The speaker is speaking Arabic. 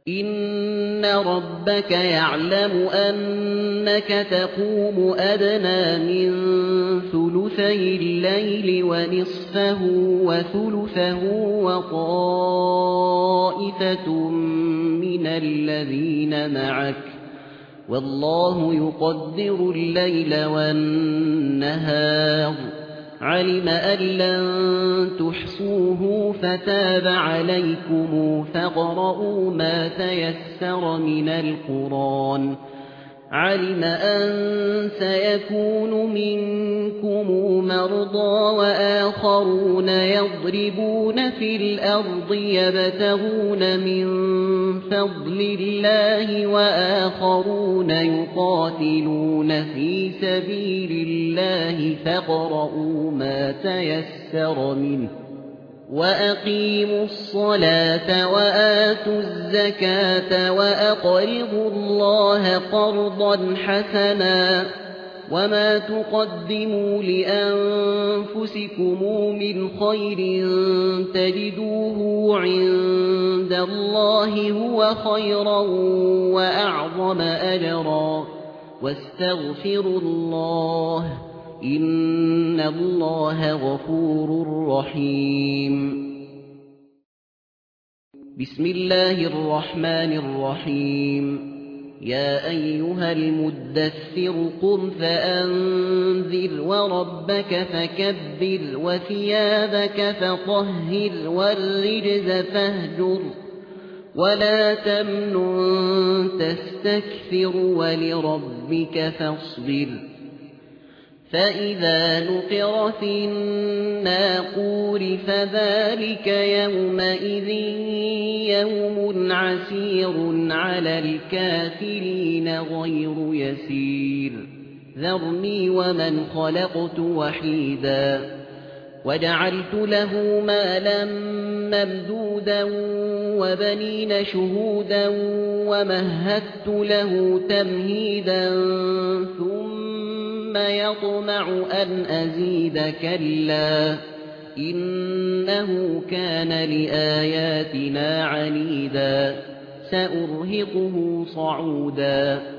إن ربك يعلم أنك تقوم أدنى من ثلثي الليل ونصفه وثلثه وطائفة من الذين معك والله يقدر الليل والنهار علم أن لن تحصوه فتاب عليكم فاقرؤوا ما تيسر من القرآن علم أن سيكون منكم مرضى وآخرون يضربون في الأرض يبتغون من فضل الله وآخرون يقاتلون في سبيل الله فاقرؤوا ما تيسر منه وأقيموا الصلاة وآتوا الزكاة وأقرضوا الله قرضا حسنا وما تقدموا لأنفسكم من خير تجدوه عند الله هو خيرا وأعظم أجرا واستغفروا الله إن الله غفور رحيم بسم الله الرحمن الرحيم يا أيها المدثر قم فأنذر وربك فكبر وثيابك فطهر والرجز فاهجر ولا تمنن تستكثر ولربك فاصبر فإذا نقر في الناقور فذلك يومئذ يوم عسير على الكافرين غير يسير ذرني ومن خلقت وحيدا وجعلت له مالا ممدودا وبنين شهودا ومهدت له تمهيدا ثم يطمع أن أزيد كلا إنه كان لآياتنا عنيدا سأرهقه صعودا